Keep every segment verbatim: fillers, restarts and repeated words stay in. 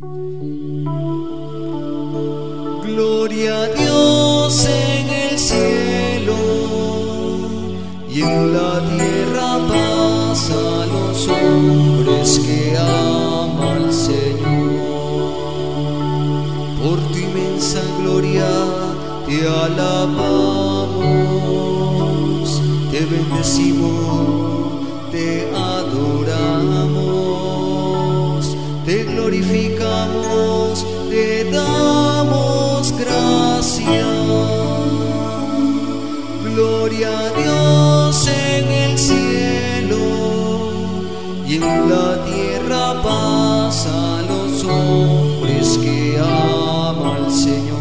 Gloria a Dios en el cielo y en la tierra paz a los hombres que ama al Señor. Por tu inmensa gloria te alabamos, te bendecimos, te adoramos, te glorificamos, te damos gracias. Gloria a Dios en el cielo y en la tierra paz a los hombres que ama al Señor.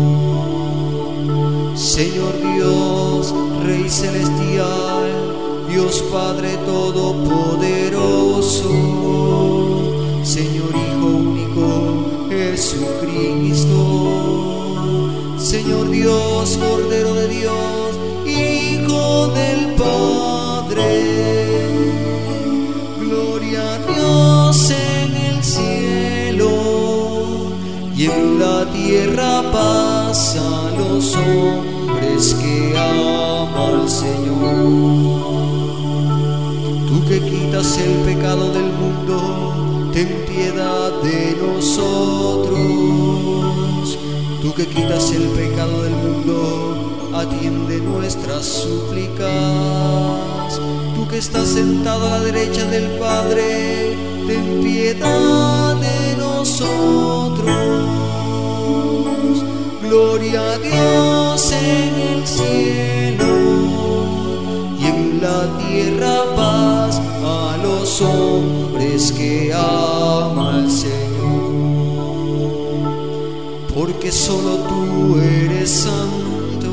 Señor Dios, Rey celestial, Dios Padre todopoderoso, Señor Hijo único, Jesucristo, Señor Dios, Cordero de Dios, Hijo del Padre. Gloria a Dios en el cielo y en la tierra paz a los hombres que ama al Señor. Tú que quitas el pecado del mundo, ten piedad de nosotros. Tú que quitas el pecado del mundo, atiende nuestras súplicas. Tú que estás sentado a la derecha del Padre, ten piedad de nosotros. Gloria a Dios en el cielo y en la tierra paz a los hombres que ama al Señor. Porque solo tú eres santo,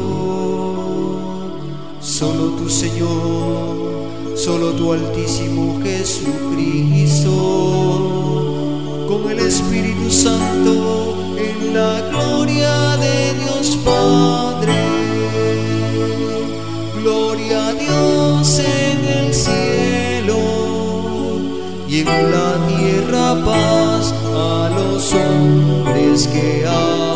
solo tu Señor, solo tu Altísimo Jesucristo, con el Espíritu Santo en la gloria de Dios Padre. Gloria a Dios en el cielo y en la tierra paz a los hombres que aman.